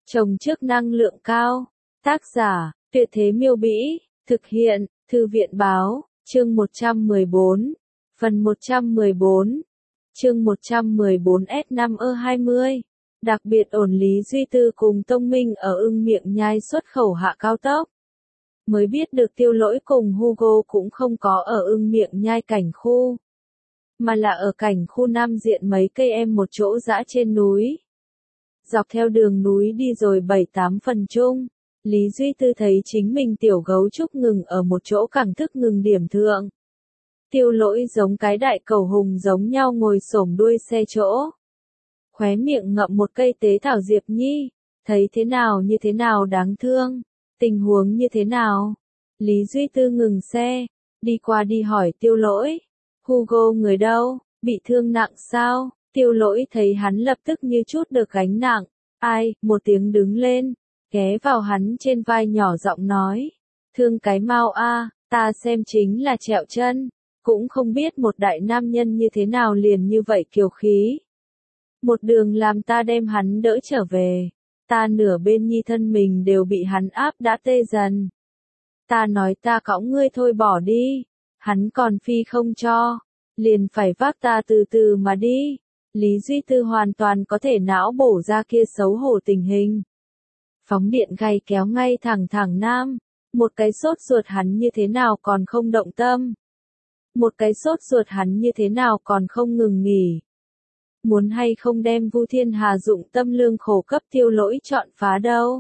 Trồng trước năng lượng cao. Tác giả, Tuyệt Thế Miêu Bĩ. Thực hiện, Thư viện Báo. Chương 114. Phần 114. Chương 114 S5E20. Đặc biệt ổn Lý Duy Tư cùng Tông Minh ở Ưng Miệng Nhai xuất khẩu hạ cao tốc. Mới biết được Tiêu Lỗi cùng Hugo cũng không có ở Ưng Miệng Nhai cảnh khu, mà là ở cảnh khu Nam Diện mấy cây em một chỗ dã trên núi. Dọc theo đường núi đi rồi 7-8 phần chung, Lý Duy Tư thấy chính mình tiểu gấu trúc ngừng ở một chỗ cẳng thức ngừng điểm thượng. Tiêu Lỗi giống cái đại cầu hùng giống nhau ngồi xổm đuôi xe chỗ. Khóe miệng ngậm một cây tế thảo Diệp Nhi, thấy thế nào như thế nào đáng thương, tình huống như thế nào. Lý Duy Tư ngừng xe, đi qua đi hỏi Tiêu Lỗi, Hugo người đâu, bị thương nặng sao? Tiêu Lỗi thấy hắn lập tức như chút được gánh nặng, ai, một tiếng đứng lên, ghé vào hắn trên vai nhỏ giọng nói, thương cái mau a, ta xem chính là trẹo chân, cũng không biết một đại nam nhân như thế nào liền như vậy kiều khí. Một đường làm ta đem hắn đỡ trở về, ta nửa bên nhi thân mình đều bị hắn áp đã tê dần. Ta nói ta cõng ngươi thôi bỏ đi, hắn còn phi không cho, liền phải vác ta từ từ mà đi. Lý Duy Tư hoàn toàn có thể não bổ ra kia xấu hổ tình hình. Phóng điện gay kéo ngay thẳng nam, một cái sốt ruột hắn như thế nào còn không động tâm. Một cái sốt ruột hắn như thế nào còn không ngừng nghỉ. Muốn hay không đem Vu Thiên Hà dụng tâm lương khổ cấp Tiêu Lỗi chọn phá đâu.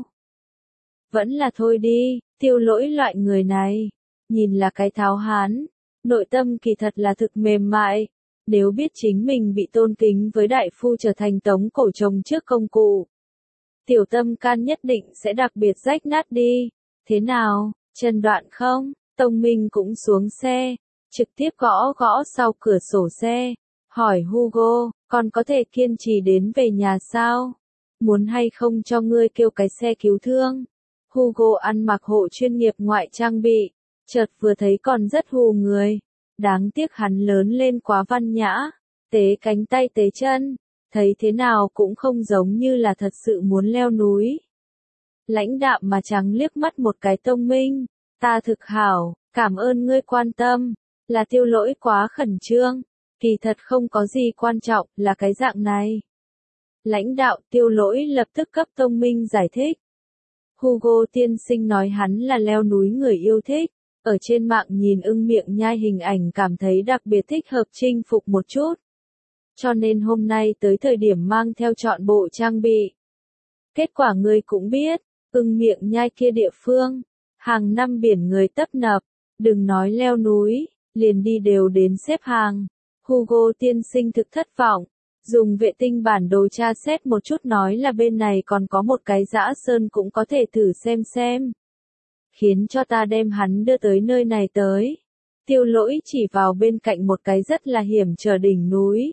Vẫn là thôi đi, Tiêu Lỗi loại người này, nhìn là cái tháo hán, nội tâm kỳ thật là thực mềm mại. Nếu biết chính mình bị tôn kính với đại phu trở thành tống cổ chồng trước công cụ, tiểu tâm can nhất định sẽ đặc biệt rách nát đi. Thế nào, chân đoạn không? Tông Minh cũng xuống xe, trực tiếp gõ gõ sau cửa sổ xe, hỏi Hugo, con có thể kiên trì đến về nhà sao? Muốn hay không cho ngươi kêu cái xe cứu thương? Hugo ăn mặc hộ chuyên nghiệp ngoại trang bị, chợt vừa thấy còn rất hù người. Đáng tiếc hắn lớn lên quá văn nhã, tế cánh tay tế chân, thấy thế nào cũng không giống như là thật sự muốn leo núi. Lãnh đạm mà trắng liếc mắt một cái Tông Minh, ta thực hảo, cảm ơn ngươi quan tâm, là Tiêu Lỗi quá khẩn trương, kỳ thật không có gì quan trọng, là cái dạng này. Lãnh đạo Tiêu Lỗi lập tức cấp Tông Minh giải thích. Hugo tiên sinh nói hắn là leo núi người yêu thích. Ở trên mạng nhìn Ưng Miệng Nhai hình ảnh cảm thấy đặc biệt thích hợp chinh phục một chút. Cho nên hôm nay tới thời điểm mang theo trọn bộ trang bị. Kết quả ngươi cũng biết, Ưng Miệng Nhai kia địa phương, hàng năm biển người tấp nập, đừng nói leo núi, liền đi đều đến xếp hàng. Hugo tiên sinh thực thất vọng, dùng vệ tinh bản đồ tra xét một chút nói là bên này còn có một cái dã sơn cũng có thể thử xem. Khiến cho ta đem hắn đưa tới nơi này tới. Tiêu Lỗi chỉ vào bên cạnh một cái rất là hiểm trở đỉnh núi.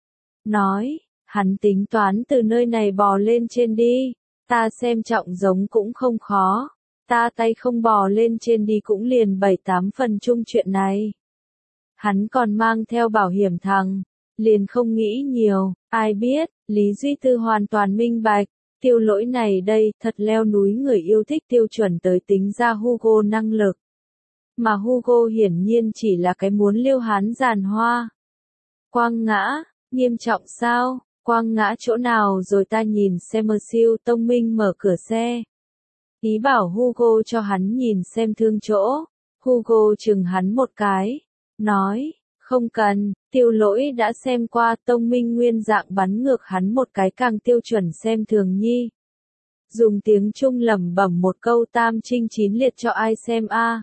Nói, hắn tính toán từ nơi này bò lên trên đi, ta xem trọng giống cũng không khó, ta tay không bò lên trên đi cũng liền 7-8 phần chung chuyện này. Hắn còn mang theo bảo hiểm thằng, liền không nghĩ nhiều, ai biết, Lý Duy Tư hoàn toàn minh bạch. Tiêu Lỗi này đây, thật leo núi người yêu thích tiêu chuẩn tới tính ra Hugo năng lực. Mà Hugo hiển nhiên chỉ là cái muốn liêu hán giàn hoa. Quang ngã, nghiêm trọng sao? Quang ngã chỗ nào rồi ta nhìn xem mơ siêu. Tông Minh mở cửa xe. Ý bảo Hugo cho hắn nhìn xem thương chỗ. Hugo chừng hắn một cái. Nói, không cần, Tiêu Lỗi đã xem qua. Tông Minh nguyên dạng bắn ngược hắn một cái càng tiêu chuẩn xem thường nhi. Dùng tiếng Trung lẩm bẩm một câu tam trinh chín liệt cho ai xem a.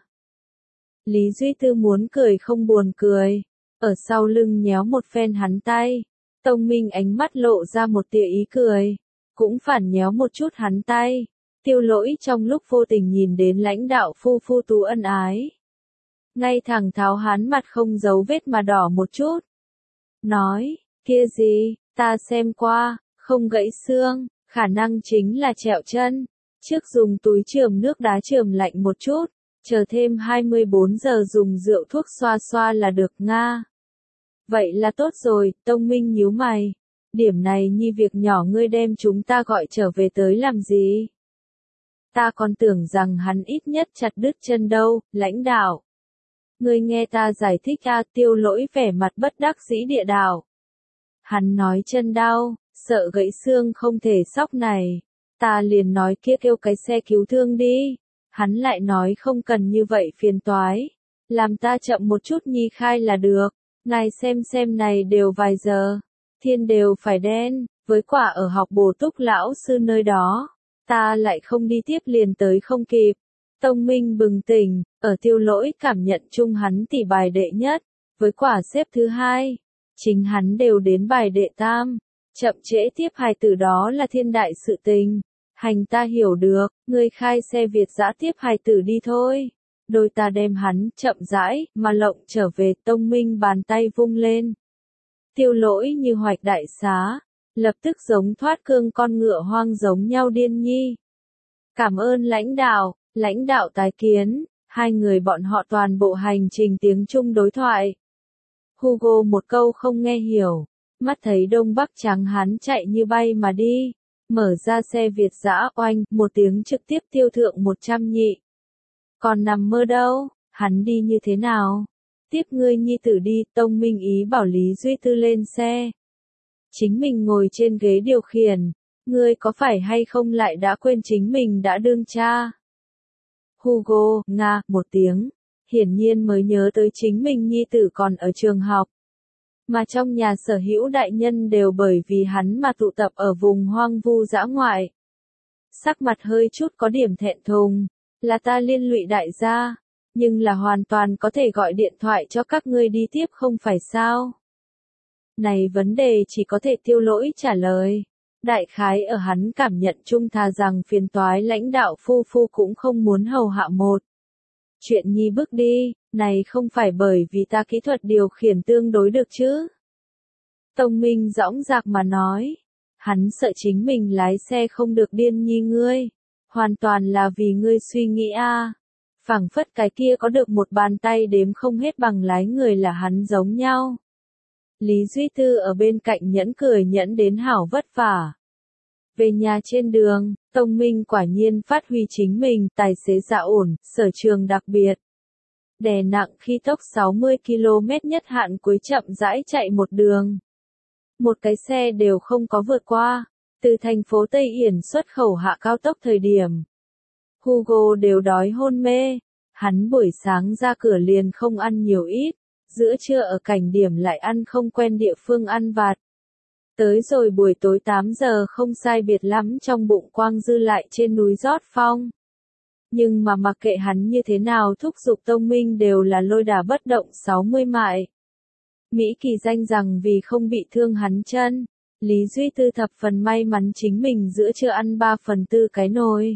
Lý Duy Tư muốn cười không buồn cười, ở sau lưng nhéo một phen hắn tay. Tông Minh ánh mắt lộ ra một tia ý cười, cũng phản nhéo một chút hắn tay. Tiêu Lỗi trong lúc vô tình nhìn đến lãnh đạo phu tú ân ái. Ngay thẳng tháo hắn mặt không giấu vết mà đỏ một chút. Nói, kia gì, ta xem qua, không gãy xương, khả năng chính là trẹo chân. Trước dùng túi chườm nước đá chườm lạnh một chút, chờ thêm 24 giờ dùng rượu thuốc xoa xoa là được nga. Vậy là tốt rồi, Tông Minh nhíu mày. Điểm này nhi việc nhỏ ngươi đem chúng ta gọi trở về tới làm gì? Ta còn tưởng rằng hắn ít nhất chặt đứt chân đâu, lãnh đạo. Ngươi nghe ta giải thích a, Tiêu Lỗi vẻ mặt bất đắc dĩ địa đạo. Hắn nói chân đau, sợ gãy xương không thể xóc này. Ta liền nói kia kêu cái xe cứu thương đi. Hắn lại nói không cần như vậy phiền toái. Làm ta chậm một chút nhi khai là được. Ngài xem này đều vài giờ. Thiên đều phải đen, với quả ở học bổ túc lão sư nơi đó. Ta lại không đi tiếp liền tới không kịp. Tông Minh bừng tỉnh, ở Tiêu Lỗi cảm nhận chung hắn tỷ bài đệ nhất, với quả xếp thứ hai. Chính hắn đều đến bài đệ tam. Chậm trễ tiếp hài tử đó là thiên đại sự tình. Hành ta hiểu được, ngươi khai xe Việt dã tiếp hài tử đi thôi. Đôi ta đem hắn chậm rãi, mà lộng trở về. Tông Minh bàn tay vung lên. Tiêu Lỗi như hoạch đại xá, lập tức giống thoát cương con ngựa hoang giống nhau điên nhi. Cảm ơn lãnh đạo tái kiến, hai người bọn họ toàn bộ hành trình tiếng Trung đối thoại. Hugo một câu không nghe hiểu, mắt thấy Đông Bắc trắng hắn chạy như bay mà đi, mở ra xe Việt dã oanh, một tiếng trực tiếp tiêu thượng 100 nhị. Còn nằm mơ đâu, hắn đi như thế nào? Tiếp ngươi nhi tử đi, Tông Minh ý bảo Lý Duy Tư lên xe. Chính mình ngồi trên ghế điều khiển, ngươi có phải hay không lại đã quên chính mình đã đương cha? Hugo, nga, một tiếng, hiển nhiên mới nhớ tới chính mình nhi tử còn ở trường học. Mà trong nhà sở hữu đại nhân đều bởi vì hắn mà tụ tập ở vùng hoang vu dã ngoại. Sắc mặt hơi chút có điểm thẹn thùng, là ta liên lụy đại gia. Nhưng là hoàn toàn có thể gọi điện thoại cho các ngươi đi tiếp không phải sao? Này vấn đề chỉ có thể Tiêu Lỗi trả lời. Đại khái ở hắn cảm nhận chung thà rằng phiền toái lãnh đạo phu cũng không muốn hầu hạ một. Chuyện nhi bước đi, này không phải bởi vì ta kỹ thuật điều khiển tương đối được chứ? Tông Minh dõng dạc mà nói. Hắn sợ chính mình lái xe không được điên nhi ngươi. Hoàn toàn là vì ngươi suy nghĩ a. Phảng phất cái kia có được một bàn tay đếm không hết bằng lái người là hắn giống nhau. Lý Duy Tư ở bên cạnh nhẫn cười nhẫn đến hảo vất vả. Về nhà trên đường, Tông Minh quả nhiên phát huy chính mình, tài xế dạ ổn, sở trường đặc biệt. Đè nặng khi tốc 60 km nhất hạn cuối chậm rãi chạy một đường. Một cái xe đều không có vượt qua, từ thành phố Tây Yển xuất khẩu hạ cao tốc thời điểm. Hugo đều đói hôn mê, hắn buổi sáng ra cửa liền không ăn nhiều ít, giữa trưa ở cảnh điểm lại ăn không quen địa phương ăn vặt. Tới rồi buổi tối 8 giờ không sai biệt lắm trong bụng quang dư lại trên núi rót phong. Nhưng mà mặc kệ hắn như thế nào thúc giục Tông Minh đều là lôi đà bất động 60 mại. Mỹ kỳ danh rằng vì không bị thương hắn chân, Lý Duy Tư thập phần may mắn chính mình giữa trưa ăn 3/4 cái nồi.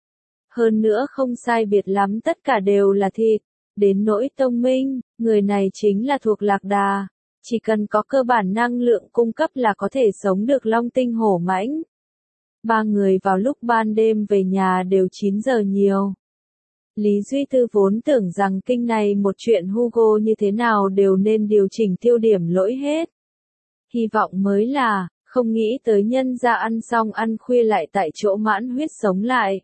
Hơn nữa không sai biệt lắm tất cả đều là thịt. Đến nỗi Tông Minh, người này chính là thuộc lạc đà. Chỉ cần có cơ bản năng lượng cung cấp là có thể sống được long tinh hổ mãnh. Ba người vào lúc ban đêm về nhà đều 9 giờ nhiều. Lý Duy Tư vốn tưởng rằng kinh này một chuyện Hugo như thế nào đều nên điều chỉnh tiêu điểm lỗi hết. Hy vọng mới là, không nghĩ tới nhân ra ăn xong ăn khuya lại tại chỗ mãn huyết sống lại.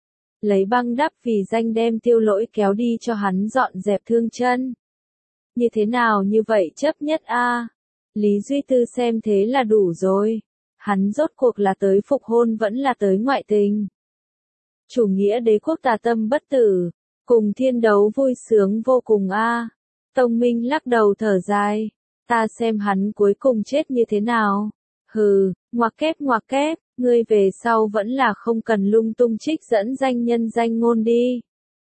Lấy băng đắp vì danh đem Tiêu Lỗi kéo đi cho hắn dọn dẹp thương chân. Như thế nào như vậy chấp nhất a? Lý Duy Tư xem thế là đủ rồi. Hắn rốt cuộc là tới phục hôn vẫn là tới ngoại tình. Chủ nghĩa đế quốc tà tâm bất tử, cùng thiên đấu vui sướng vô cùng a. Tông Minh lắc đầu thở dài. Ta xem hắn cuối cùng chết như thế nào. Hừ, ngoặc kép, ngươi về sau vẫn là không cần lung tung trích dẫn danh nhân danh ngôn đi.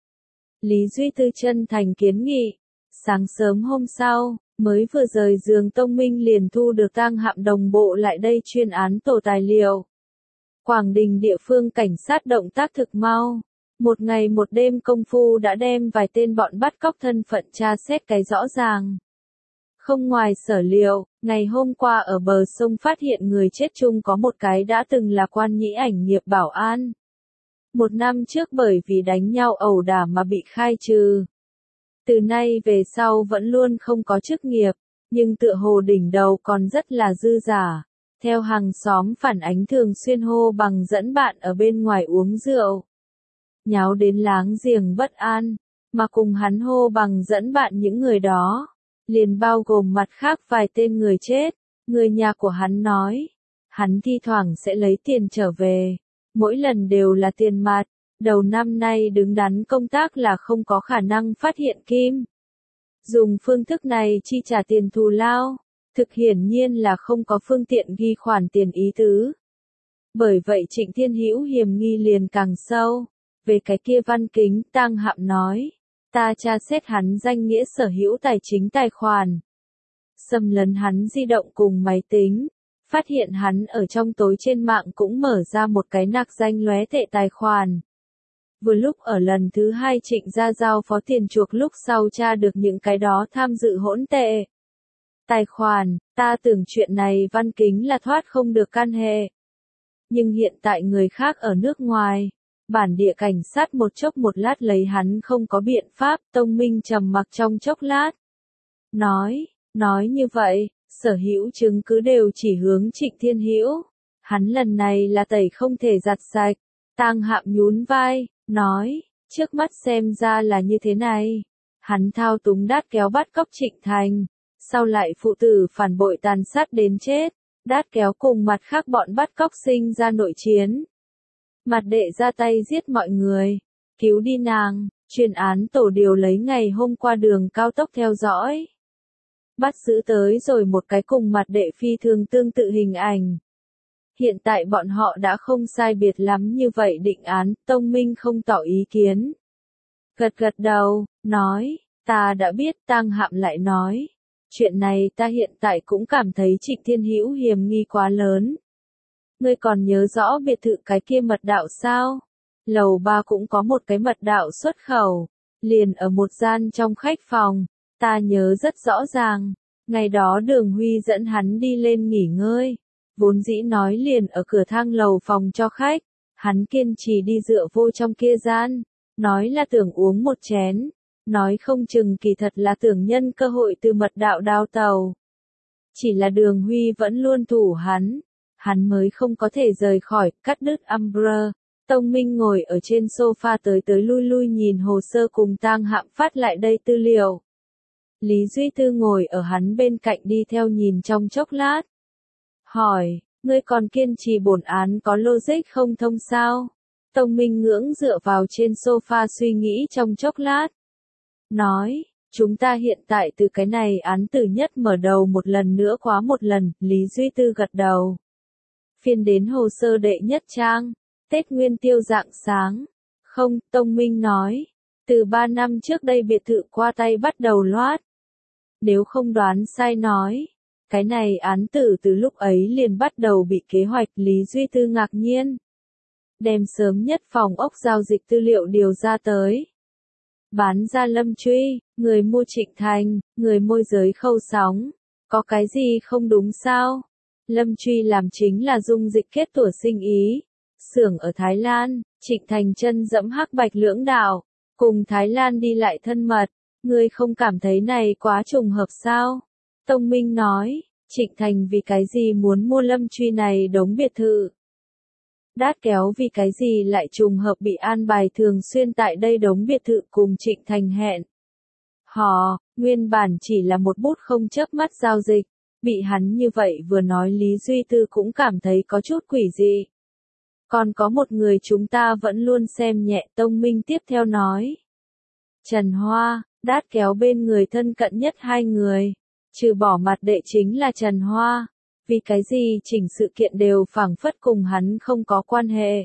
Lý Duy Tư chân thành kiến nghị. Sáng sớm hôm sau, mới vừa rời giường Tông Minh liền thu được tang hạm đồng bộ lại đây chuyên án tổ tài liệu. Quảng Đình địa phương cảnh sát động tác thực mau. Một ngày một đêm công phu đã đem vài tên bọn bắt cóc thân phận tra xét cái rõ ràng. Không ngoài sở liệu, ngày hôm qua ở bờ sông phát hiện người chết chung có một cái đã từng là quan nhĩ ảnh nghiệp bảo an. 1 năm trước bởi vì đánh nhau ẩu đả mà bị khai trừ. Từ nay về sau vẫn luôn không có chức nghiệp, nhưng tựa hồ đỉnh đầu còn rất là dư giả. Theo hàng xóm phản ánh thường xuyên hô bằng dẫn bạn ở bên ngoài uống rượu. Nháo đến láng giềng bất an, mà cùng hắn hô bằng dẫn bạn những người đó, liền bao gồm mặt khác vài tên người chết. Người nhà của hắn nói, hắn thi thoảng sẽ lấy tiền trở về, mỗi lần đều là tiền mặt, đầu năm nay đứng đắn công tác là không có khả năng phát hiện kim. Dùng phương thức này chi trả tiền thù lao, thực hiển nhiên là không có phương tiện ghi khoản tiền ý tứ. Bởi vậy Trịnh Thiên Hữu hiềm nghi liền càng sâu. Về cái kia Văn Kính, Tang Hạm nói, ta tra xét hắn danh nghĩa sở hữu tài chính tài khoản, xâm lấn hắn di động cùng máy tính, phát hiện hắn ở trong tối trên mạng cũng mở ra một cái nạc danh lóe tệ tài khoản. Vừa lúc ở lần thứ 2 Trịnh ra giao phó tiền chuộc lúc sau tra được những cái đó tham dự hỗn tệ tài khoản, ta tưởng chuyện này Văn Kính là thoát không được can hệ. Nhưng hiện tại người khác ở nước ngoài, bản địa cảnh sát một chốc một lát lấy hắn không có biện pháp. Tông Minh trầm mặc trong chốc lát. Nói như vậy, sở hữu chứng cứ đều chỉ hướng Trịnh Thiên Hữu. Hắn lần này là tẩy không thể giặt sạch. Tang Hạm nhún vai, nói, trước mắt xem ra là như thế này. Hắn thao túng Đát Kéo bắt cóc Trịnh Thành, sau lại phụ tử phản bội tàn sát đến chết. Đát Kéo cùng mặt khác bọn bắt cóc sinh ra nội chiến. Mặt đệ ra tay giết mọi người, cứu đi nàng, chuyên án tổ điều lấy ngày hôm qua đường cao tốc theo dõi. Bắt giữ tới rồi một cái cùng mặt đệ phi thường tương tự hình ảnh. Hiện tại bọn họ đã không sai biệt lắm như vậy định án. Tông Minh không tỏ ý kiến. Gật đầu, nói, ta đã biết. Tang Hạm lại nói, chuyện này ta hiện tại cũng cảm thấy Trịnh Thiên Hữu hiềm nghi quá lớn. Ngươi còn nhớ rõ biệt thự cái kia mật đạo sao? Lầu 3 cũng có một cái mật đạo xuất khẩu, liền ở một gian trong khách phòng, ta nhớ rất rõ ràng. Ngày đó Đường Huy dẫn hắn đi lên nghỉ ngơi, vốn dĩ nói liền ở cửa thang lầu phòng cho khách, hắn kiên trì đi dựa vô trong kia gian, nói là tưởng uống một chén, nói không chừng kỳ thật là tưởng nhân cơ hội từ mật đạo đào tàu. Chỉ là Đường Huy vẫn luôn thủ hắn mới không có thể rời khỏi. Cắt đứt Amber. Tông Minh ngồi ở trên sofa tới lui nhìn hồ sơ cùng Tang Hạm phát lại đây tư liệu. Lý Duy Tư ngồi ở hắn bên cạnh đi theo nhìn trong chốc lát. Hỏi, ngươi còn kiên trì bổn án có logic không thông sao? Tông Minh ngưỡng dựa vào trên sofa suy nghĩ trong chốc lát. Nói, chúng ta hiện tại từ cái này án tử nhất mở đầu một lần nữa khóa một lần. Lý Duy Tư gật đầu. Phiên đến hồ sơ đệ nhất trang, Tết Nguyên Tiêu rạng sáng. Không, Tông Minh nói, từ 3 năm trước đây biệt thự qua tay bắt đầu loát. Nếu không đoán sai nói, cái này án tử từ lúc ấy liền bắt đầu bị kế hoạch. Lý Duy Tư ngạc nhiên. Đem sớm nhất phòng ốc giao dịch tư liệu điều ra tới. Bán ra Lâm Truy, người mua Trịnh Thành, người môi giới Khâu Sóng. Có cái gì không đúng sao? Lâm Truy làm chính là dung dịch kết tủa sinh ý. Xưởng ở Thái Lan, Trịnh Thành chân dẫm hắc bạch lưỡng đạo, cùng Thái Lan đi lại thân mật. Ngươi không cảm thấy này quá trùng hợp sao? Tông Minh nói, Trịnh Thành vì cái gì muốn mua Lâm Truy này đống biệt thự? Đát Kéo vì cái gì lại trùng hợp bị an bài thường xuyên tại đây đống biệt thự cùng Trịnh Thành hẹn? Họ, nguyên bản chỉ là một bút không chớp mắt giao dịch. Bị hắn như vậy vừa nói Lý Duy Tư cũng cảm thấy có chút quỷ dị. Còn có một người chúng ta vẫn luôn xem nhẹ. Tông Minh tiếp theo nói. Trần Hoa, Đát Kéo bên người thân cận nhất hai người. Trừ bỏ mặt đệ chính là Trần Hoa. Vì cái gì chỉnh sự kiện đều phảng phất cùng hắn không có quan hệ.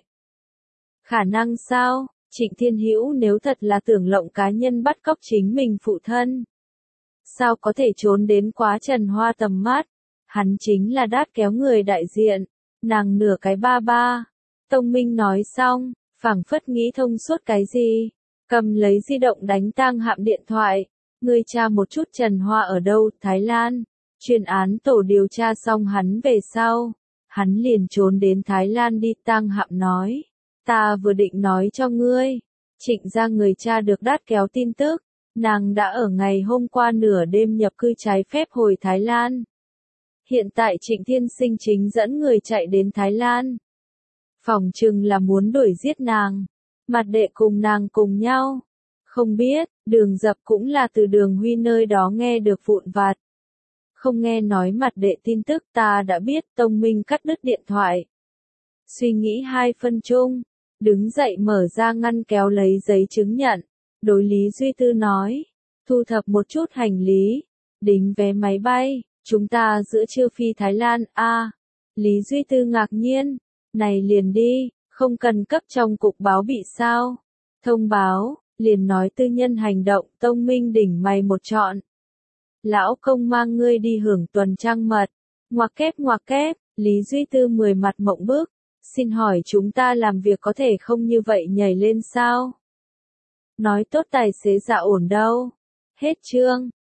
Khả năng sao? Trịnh Thiên Hữu nếu thật là tưởng lộng cá nhân bắt cóc chính mình phụ thân. Sao có thể trốn đến quá Trần Hoa tầm mắt? Hắn chính là Đát Kéo người đại diện, nàng nửa cái ba ba. Tông Minh nói xong, phảng phất nghĩ thông suốt cái gì, cầm lấy di động đánh Tang Hạm điện thoại. Ngươi tra một chút Trần Hoa ở đâu? Thái Lan. Chuyên án tổ điều tra xong hắn về sau, hắn liền trốn đến Thái Lan đi. Tang Hạm nói, ta vừa định nói cho ngươi, Trịnh ra người tra được Đát Kéo tin tức. Nàng đã ở ngày hôm qua nửa đêm nhập cư trái phép hồi Thái Lan. Hiện tại Trịnh Thiên Sinh chính dẫn người chạy đến Thái Lan. Phỏng chừng là muốn đuổi giết nàng. Mặt đệ cùng nàng cùng nhau. Không biết, Đường Dập cũng là từ Đường Huy nơi đó nghe được vụn vặt. Không nghe nói mặt đệ tin tức ta đã biết. Tông Minh cắt đứt điện thoại. Suy nghĩ 2 phân chung. Đứng dậy mở ra ngăn kéo lấy giấy chứng nhận. Đối Lý Duy Tư nói. Thu thập một chút hành lý. Đính vé máy bay. Chúng ta giữa trưa phi Thái Lan. Lý Duy Tư ngạc nhiên. Này liền đi. Không cần cấp trong cục báo bị sao. Thông báo. Liền nói tư nhân hành động. Tông Minh đỉnh mày một trọn. Lão công mang ngươi đi hưởng tuần trăng mật. Ngoặc kép. Lý Duy Tư 10 mặt mộng bức. Xin hỏi chúng ta làm việc có thể không như vậy nhảy lên sao? Nói tốt tài xế dạ ổn đâu. Hết chương.